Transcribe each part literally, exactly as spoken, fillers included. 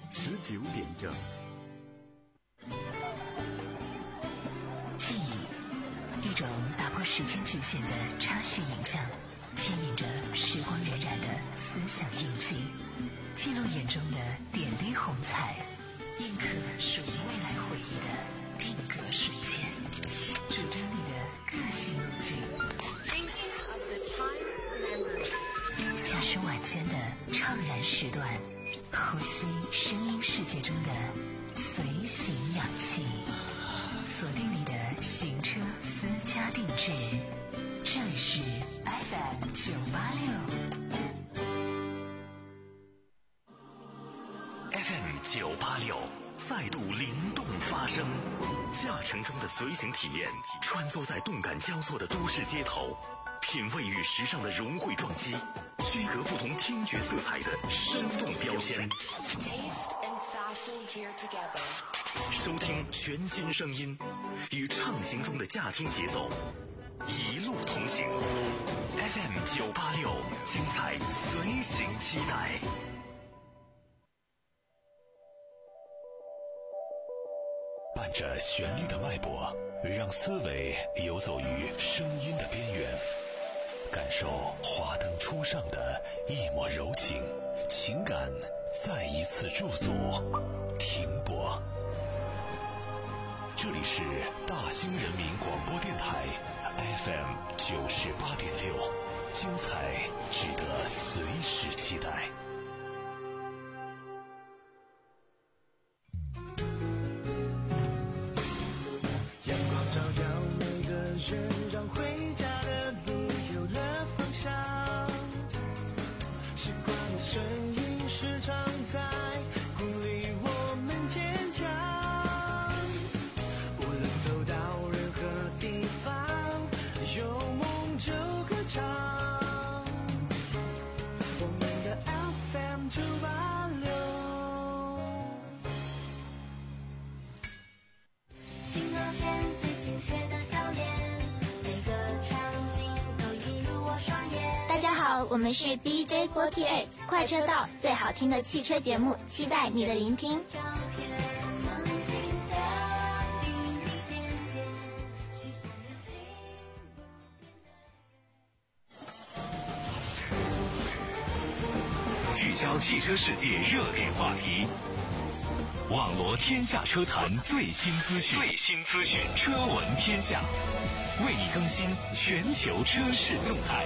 十九点整。 记忆，一种打破时间局限的插叙影像，牵引着时光荏苒的思想印记，记录眼中的点滴红彩，印刻属于未来回忆的定格瞬间，主张你的个性路径。驾驶晚间的怅然时段，呼吸声音世界中的随行氧气，锁定你的行车私家定制，这里是 F M 九八六 F M 九八六再度灵动发声，驾乘中的随行体验，穿梭在动感交错的都市街头，品味与时尚的融汇撞击，区隔不同听觉色彩的生动标签，收听全新声音，与畅行中的驾听节奏一路同行。 F M 九八六精彩随行期待。伴着旋律的脉搏，让思维游走于声音的边缘，感受华灯初上的一抹柔情，情感再一次驻足停泊。这里是大兴人民广播电台 F M 九十八点六，精彩值得随时期待。 阳光照耀每个人，让回家的路有了方向。习惯的声音时常在鼓励我们坚强。无论走到任何地方，有梦就歌唱。我们的 F M 九八六。 镜头前最亲切的笑脸，每个场景都映入我双眼。 大家好，我们是 D J 四十八 快车道，最好听的汽车节目，期待你的聆听。 照片曾经的滴滴点点，许下的幸福。 聚焦汽车世界热点话题，网罗天下车坛最新资讯，最新资讯，车闻天下，为你更新全球车市动态。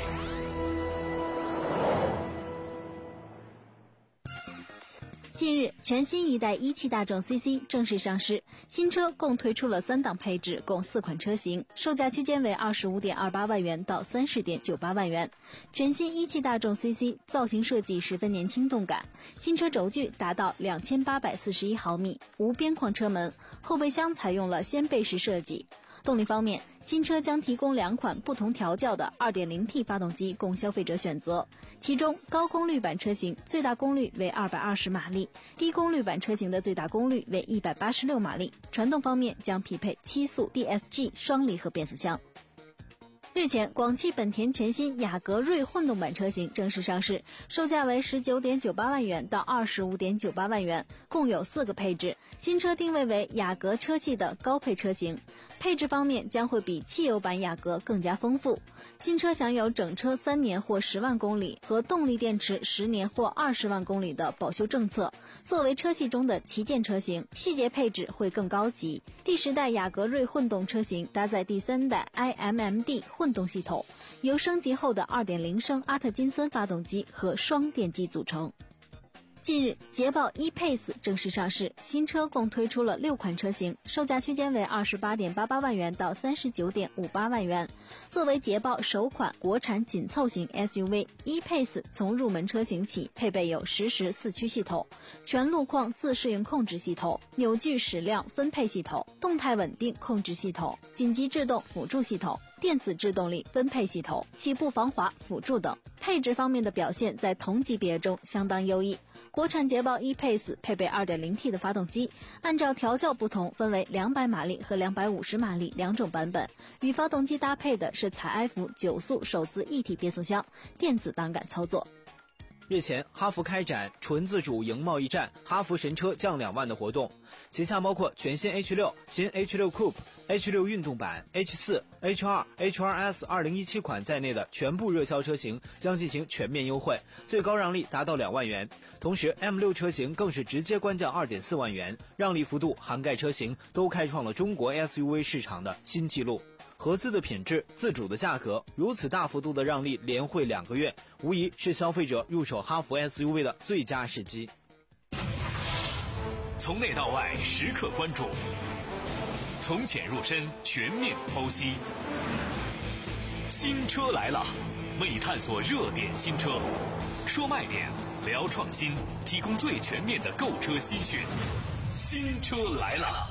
近日，全新一代一汽大众 C C 正式上市，新车共推出了三档配置，共四款车型，售价区间为 二十五点二八万元到 三十点九八万元。全新一汽大众 C C 造型设计十分年轻动感，新车轴距达到两千八百四十一毫米，无边框车门，后备箱采用了掀背式设计。动力方面，新车将提供两款不同调教的 二点零T 发动机供消费者选择，其中高功率版车型最大功率为二百二十马力，低功率版车型的最大功率为一百八十六马力。传动方面将匹配七速 D S G 双离合变速箱。日前，广汽本田全新雅阁锐混动版车型正式上市，售价为 十九点九八万元到 二十五点九八万元，共有四个配置。新车定位为雅阁车系的高配车型，配置方面将会比汽油版雅阁更加丰富。新车享有整车三年或十万公里和动力电池十年或二十万公里的保修政策，作为车系中的旗舰车型，细节配置会更高级。第十代雅阁锐混动车型搭载第三代 I M M D 混动系统，由升级后的 二点零升阿特金森发动机和双电机组成。近日，捷豹 E-Pace 正式上市，新车共推出了六款车型，售价区间为 二十八点八八万元到 三十九点五八万元。作为捷豹首款国产紧凑型 S U V， E-Pace 从入门车型起配备有实时四驱系统、全路况自适应控制系统、扭矩矢量分配系统、动态稳定控制系统、紧急制动辅助系统、电子制动力分配系统、起步防滑辅助等。配置方面的表现在同级别中相当优异。国产捷豹 E-Pace 配备 二点零T 的发动机，按照调教不同分为两百马力和两百五十马力两种版本，与发动机搭配的是采埃孚九速手自一体变速箱，电子档杆操作。 日前，哈弗开展纯自主赢贸易战，哈弗神车降两万的活动，旗下包括全新 H 六、新 H 六 Coupe、H 六运动版、H 四、H 二、H 二 S 二零一七款在内的全部热销车型将进行全面优惠，最高让利达到两万元。同时 M 六 车型更是直接官降 二点四万元，让利幅度涵盖车型都开创了中国 S U V 市场的新纪录。合资的品质，自主的价格，如此大幅度的让利连惠两个月，无疑是消费者入手哈弗 S U V 的最佳时机。 从内到外时刻关注，从浅入深全面剖析。新车来了，为你探索热点新车，说卖点，聊创新，提供最全面的购车资讯。新车来了。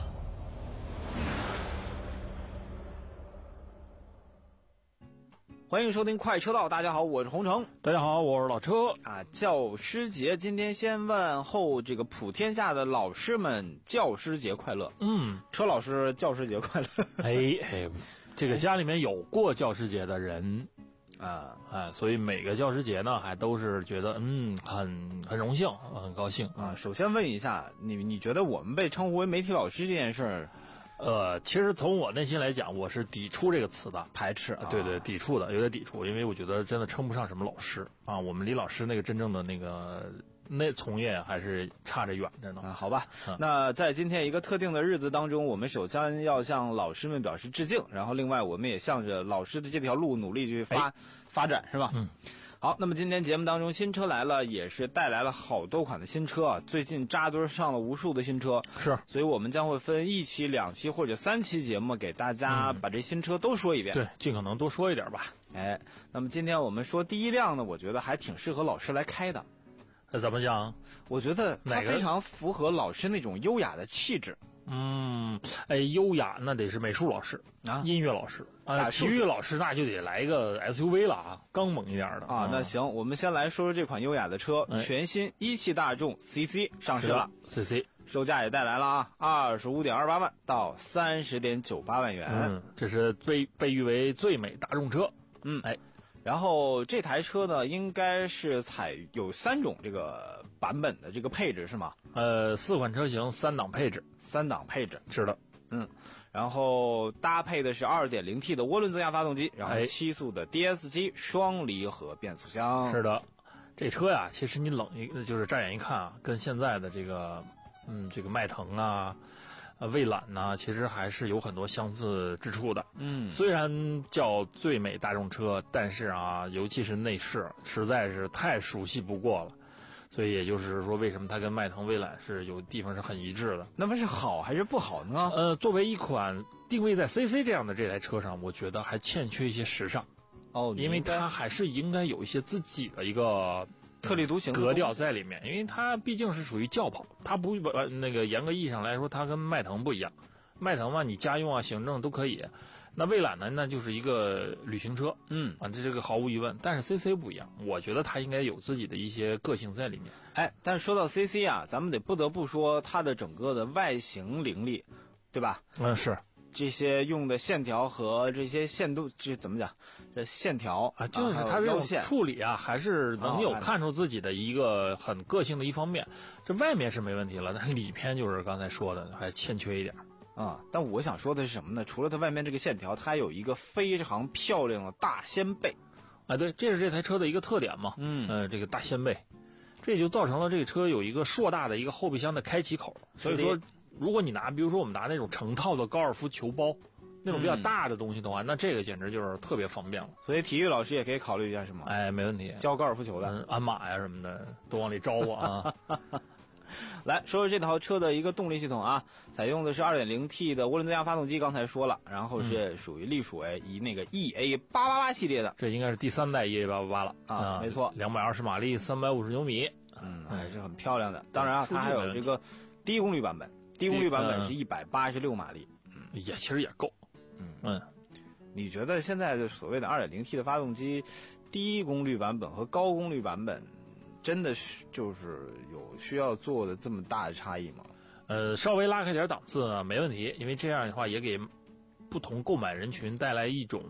欢迎收听快车道，大家好，我是洪城。 大家好，我是老车。 啊，教师节，今天先问候这个普天下的老师们教师节快乐。 嗯， 车老师教师节快乐。 哎哎，这个家里面有过教师节的人啊， 哎，所以每个教师节呢，还都是觉得嗯很很荣幸，很高兴啊。首先问一下，你你觉得我们被称呼为媒体老师这件事儿？ 呃，其实从我内心来讲，我是抵触这个词的， 排斥，啊、 对对，抵触的，有点抵触，因为我觉得真的称不上什么老师啊，我们离老师那个真正的那个那从业还是差着远着呢。 啊，好吧、 嗯， 那在今天一个特定的日子当中，我们首先要向老师们表示致敬，然后另外我们也向着老师的这条路努力去发、哎、发展，是吧？ 嗯。 好，那么今天节目当中，新车来了，也是带来了好多款的新车啊。最近扎堆上了无数的新车， 是， 所以我们将会分一期、两期或者三期节目，给大家把这新车都说一遍。 嗯、对，尽可能多说一点吧。 哎，那么今天我们说第一辆呢，我觉得还挺适合老师来开的。 那怎么讲？ 我觉得它非常符合老师那种优雅的气质。 嗯，哎，优雅那得是美术老师啊， 音乐老师啊，体育老师那就得来一个 S U V 了啊，刚猛一点的啊。那行，我们先来说说这款优雅的车， 哎、 全新一汽大众 C C 上市了 ，C C 售价也带来了啊，二十五点二八万到三十点九八万元。 嗯，这是被被誉为最美大众车。 嗯， 哎。 然后这台车呢，应该是采有三种这个版本的这个配置是吗？ 呃，四款车型，三档配置， 三档配置是的， 嗯，然后搭配的是 二点零 T 的涡轮增压发动机，然后七速的 D S G 双离合变速箱。 是的，这车呀，其实你冷一就是乍眼一看啊，跟现在的这个嗯这个迈腾啊。呃，蔚揽呢，其实还是有很多相似之处的。 嗯， 虽然叫最美大众车，但是啊，尤其是内饰，实在是太熟悉不过了。所以也就是说，为什么它跟迈腾、蔚揽是有地方是很一致的？ 那么是好还是不好呢？ 呃，作为一款定位在 C C 这样的这台车上，我觉得还欠缺一些时尚。 哦， 因为它还是应该有一些自己的一个。 特立独行格调在里面，因为它毕竟是属于轿跑，它不呃那个严格意义上来说，它跟迈腾不一样。迈腾嘛，你家用啊、行政都可以。那蔚揽呢，那就是一个旅行车， 嗯啊，这这个毫无疑问。但是 C C 不一样，我觉得它应该有自己的一些个性在里面。 哎，但是说到 C C 啊，咱们得不得不说它的整个的外形凌厉，对吧？ 嗯，是。 这些用的线条和这些线度，这怎么讲？这线条啊，就是它这种处理啊，还是能有看出自己的一个很个性的一方面。这外面是没问题了，但是里面就是刚才说的，还欠缺一点啊。但我想说的是什么呢？除了它外面这个线条，它还有一个非常漂亮的大掀背。 啊，对，这是这台车的一个特点嘛。 嗯， 呃，这个大掀背，这也就造成了这个车有一个硕大的一个后备箱的开启口，所以说。如果你拿，比如说我们拿那种成套的高尔夫球包，那种比较大的东西的话，嗯、那这个简直就是特别方便了。 所以体育老师也可以考虑一下，是吗？ 哎，没问题， 教高尔夫球的， 嗯，鞍马呀什么的都往里招我啊。 来说说这套车的一个动力系统啊，采用的是 二点零 T 的涡轮增压发动机，刚才说了，然后是属于隶属为以那个 E A 八八八系列的， 这应该是第三代 E A 八八八了啊，啊没错， 两百二十马力，三百五十牛米， 嗯，还是很漂亮的。当然啊，它还有这个低功率版本。低功率版本是一百八十六马力， 嗯，也其实也够， 嗯嗯， 你觉得现在的所谓的 二点零 T 的发动机，低功率版本和高功率版本，真的是就是有需要做的这么大的差异吗？ 呃，稍微拉开点档次呢，没问题，因为这样的话也给不同购买人群带来一种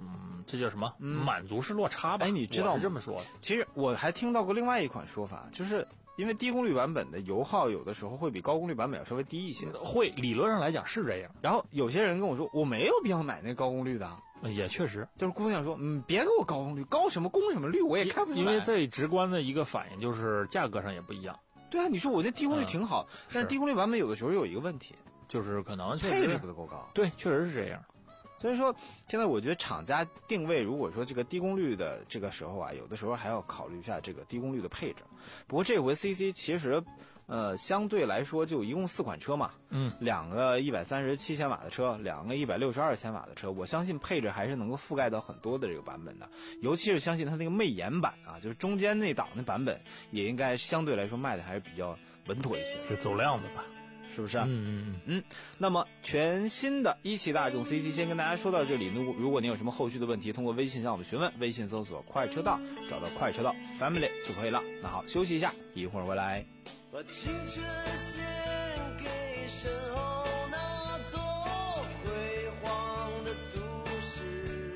这叫什么？嗯、满足式落差吧？ 哎，你知道吗？ 是这么说的。 其实我还听到过另外一款说法，就是因为低功率版本的油耗有的时候会比高功率版本要稍微低一些， 会理论上来讲是这样。 然后有些人跟我说，我没有必要买那高功率的。 也确实， 就是姑娘说，嗯，别给我高功率，高什么功什么率，我也看不出来。 因为最直观的一个反应就是价格上也不一样。 对啊，你说我那低功率挺好，嗯、但是低功率版本有的时候有一个问题， 就是可能确实配置不够高。 对，确实是这样。 所以说，现在我觉得厂家定位，如果说这个低功率的这个时候啊，有的时候还要考虑一下这个低功率的配置。不过这回 C C 其实，呃，相对来说就一共四款车嘛， 嗯， 两个一百三十七千瓦的车，两个一百六十二千瓦的车，我相信配置还是能够覆盖到很多的这个版本的。尤其是相信它那个魅颜版啊，就是中间那档的版本，也应该相对来说卖的还是比较稳妥一些， 是走量的吧？ 是不是啊？ 嗯嗯嗯嗯。那么全新的一汽大众 C C 先跟大家说到这里。如如果您有什么后续的问题，通过微信向我们询问，微信搜索快车道，找到快车道 Family 就可以了。那好，休息一下，一会儿回来。 把青春献给身后那座辉煌的都市，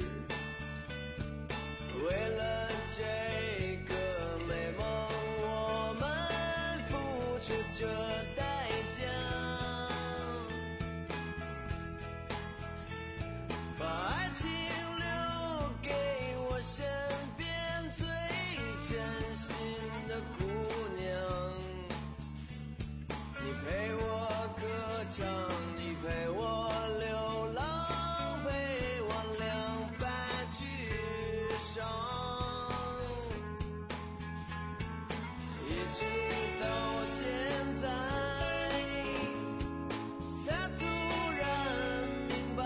为了这个美梦，我们付出这代价，把爱情留给我身边最真心的姑娘，你陪我歌唱，你陪我流浪，陪我两败俱伤，一直到现在才突然明白，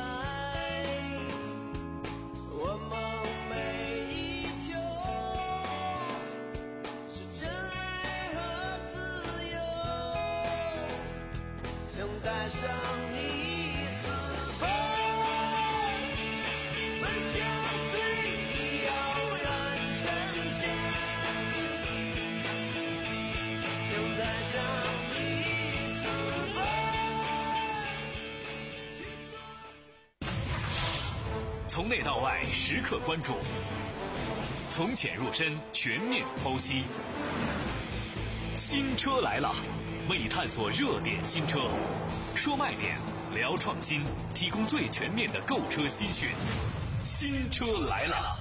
我梦寐以求是真爱和自由，想带上你私奔，奔向最遥远城镇，想带上你私奔。 从内到外时刻关注，从浅入深全面剖析。新车来了，为你探索热点新车，说卖点，聊创新，提供最全面的购车资讯。新车来了。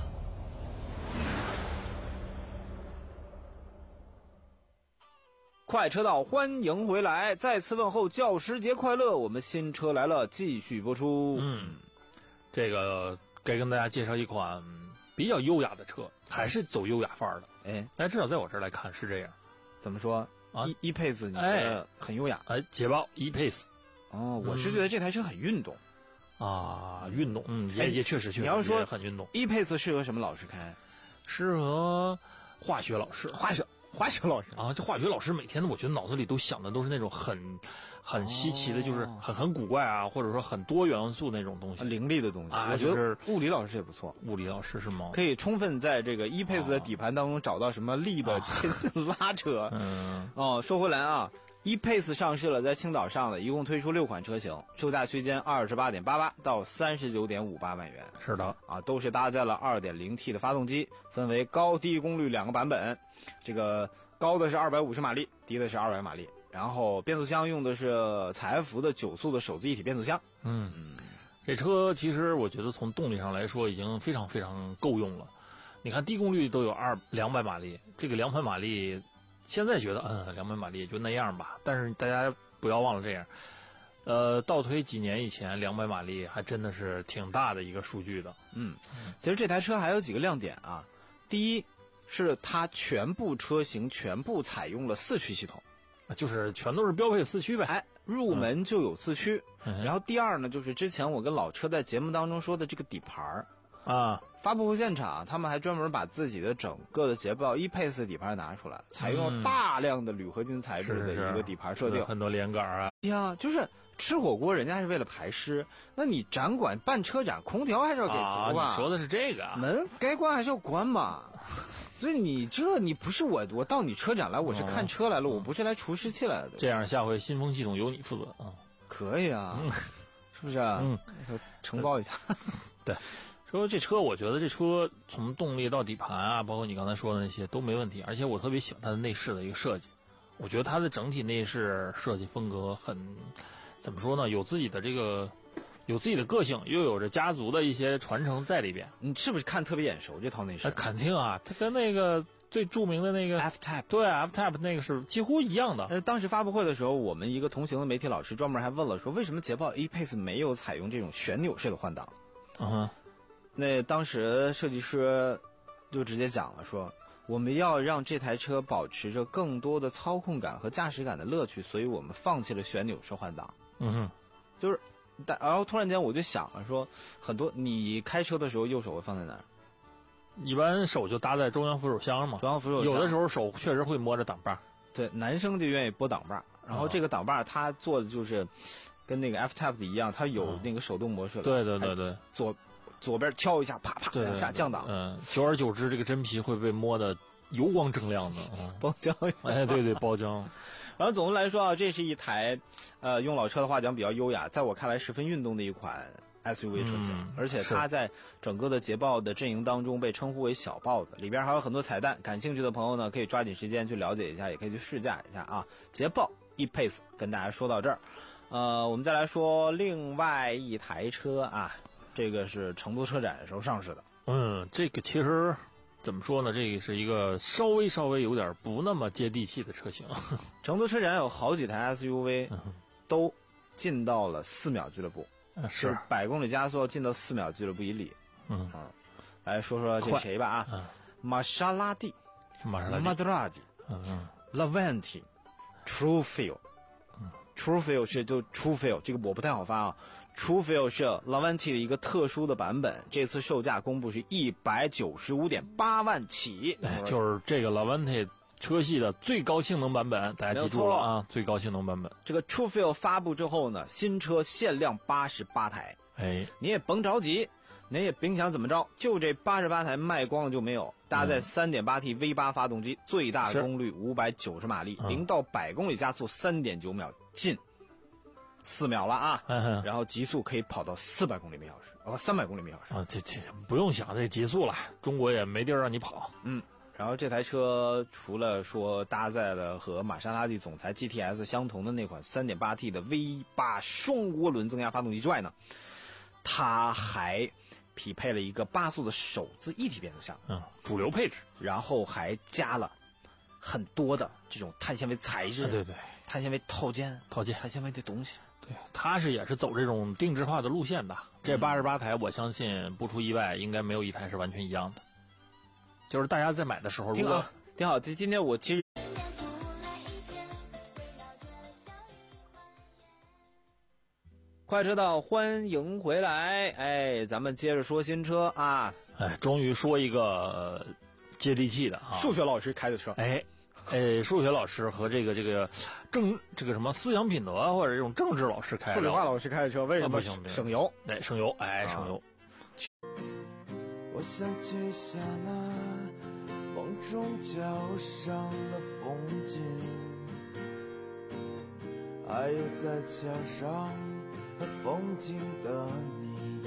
快车道，欢迎回来！再次问候教师节快乐！我们新车来了，继续播出。 嗯，这个该跟大家介绍一款比较优雅的车，还是走优雅范儿的。 哎， 但至少在我这儿来看是这样。 怎么说啊 ？E E-Pace 你觉得很优雅？ 哎，捷豹 E-Pace。 哦，我是觉得这台车很运动。 啊，运动，嗯，也也确实确实。 你要说很运动 ，E-Pace 适合什么老师开？ 适合化学老师。 化学。化学老师啊，这化学老师每天我觉得脑子里都想的都是那种很很稀奇的，就是很很古怪啊，或者说很多元素那种东西， 凌厉的东西啊。 我觉得物理老师也不错， 物理老师是吗？ 可以充分在这个 E-Pace 的底盘当中找到什么力的拉扯。 嗯， 哦，说回来啊。E-Pace 上市了，在青岛上的，一共推出六款车型，售价区间二十八点八八到三十九点五八万元。 是的， 啊，都是搭载了 二点零 T 的发动机，分为高低功率两个版本。这个高的是二百五十马力，低的是二百马力。然后变速箱用的是采埃孚的九速的手自一体变速箱。 嗯嗯，这车其实我觉得从动力上来说已经非常非常够用了。你看低功率都有二两百马力，这个两百马力。现在觉得嗯，两百马力也就那样吧，但是大家不要忘了这样，呃，倒推几年以前，两百马力还真的是挺大的一个数据的。 嗯，其实这台车还有几个亮点啊。第一是它全部车型全部采用了四驱系统， 就是全都是标配四驱呗。 哎，入门就有四驱。 嗯、 然后第二呢，就是之前我跟老车在节目当中说的这个底盘啊。 发布会现场，他们还专门把自己的整个的捷豹 E-Pace 底盘拿出来，采用了大量的铝合金材质的一个底盘设定， 嗯、是是很多连杆啊。 呀，就是吃火锅，人家是为了排湿，那你展馆办车展，空调还是要给足吧？ 啊、你说的是这个， 门该关还是要关嘛。所以你这你不是我，我到你车展来，我是看车来了， 嗯、 我不是来除湿气来的。 这样下回新风系统由你负责啊？ 可以啊， 嗯、 是不是？ 嗯， 承包一下。 对。 说这车，我觉得这车从动力到底盘啊，包括你刚才说的那些都没问题，而且我特别喜欢它的内饰的一个设计。我觉得它的整体内饰设计风格很，怎么说呢？有自己的这个，有自己的个性，又有着家族的一些传承在里边。 你是不是看特别眼熟这套内饰？ 那肯定啊，它跟那个最著名的那个 F-Type， 对 F-Type 那个是几乎一样的。 呃，当时发布会的时候，我们一个同行的媒体老师专门还问了，说为什么捷豹 E-Pace 没有采用这种旋钮式的换挡？ 嗯哼， 那当时设计师就直接讲了说，我们要让这台车保持着更多的操控感和驾驶感的乐趣，所以我们放弃了旋钮式换挡。 嗯哼， 就是，但然后突然间我就想了说，很多你开车的时候右手会放在哪儿？ 一般手就搭在中央扶手箱嘛。 中央扶手箱。 有的时候手确实会摸着挡把。 对，男生就愿意拨挡把，然后这个挡把它做的就是跟那个 F-Type 的一样，它有那个手动模式。 对对对对。 左左边敲一下，啪啪两下降档。 嗯，久而久之，这个真皮会被摸得油光锃亮的。嗯、 包浆。 哎，对对，包浆。 然后总的来说啊，这是一台，呃，用老车的话讲比较优雅，在我看来十分运动的一款 S U V 车型， 嗯、 而且它在整个的捷豹的阵营当中被称呼为小豹子，里边还有很多彩蛋，感兴趣的朋友呢可以抓紧时间去了解一下，也可以去试驾一下啊。捷豹 E-Pace 跟大家说到这儿，呃，我们再来说另外一台车啊，这个是成都车展的时候上市的。 嗯，这个其实怎么说呢？这个是一个稍微稍微有点不那么接地气的车型。 成都车展有好几台 S U V 都进到了四秒俱乐部。 是百公里加速进到四秒俱乐部以里。 嗯啊，来说说这谁吧啊， 嗯、 玛莎拉蒂、 玛莎拉蒂、 马德拉蒂、 嗯嗯、 拉万提、Truefeel、嗯、Truefeel 是就 Truefeel 这个我不太好发啊。Truefeel 是拉万提的一个特殊的版本，这次售价公布是一百九十五点八万起。 哎，就是这个拉万提车系的最高性能版本，大家记住了啊！最高性能版本。 这个 Truefeel 发布之后呢，新车限量八十八台。 哎， 你也甭着急，你也甭想怎么着，就这八十八台卖光了就没有。搭载 三点八 T V 八 发动机，最大功率五百九十马力，零、嗯、到百公里加速 三点九秒，近四秒了啊！ 嗯、 然后极速可以跑到四百公里每小时，哦，三百公里每小时啊！这这不用想这极速了，中国也没地儿让你跑。 嗯。然后这台车除了说搭载了和玛莎拉蒂总裁 G T S 相同的那款 三点八 T 的 V 八 双涡轮增压发动机之外呢，它还匹配了一个八速的手自一体变速箱， 嗯，主流配置， 然后还加了很多的这种碳纤维材质， 啊、对对， 碳纤维套件、 套件、 碳纤维的东西。 对，它是也是走这种定制化的路线的。这八十八台，我相信不出意外，应该没有一台是完全一样的。就是大家在买的时候，如果挺好，今今天我其实快车道欢迎回来，哎，咱们接着说新车啊， 哎，终于说一个、呃、接地气的啊， 数学老师开的车， 哎，哎，数学老师和这个这个政这个什么思想品德或者这种政治老师开的， 数理化老师开的车，为什么不行？ 省油？ 哎，省油，哎，省油。 我想记下那风中脚上的风景，还有在桥上和风景的你。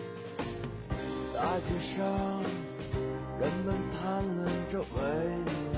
大街上人们谈论着未来，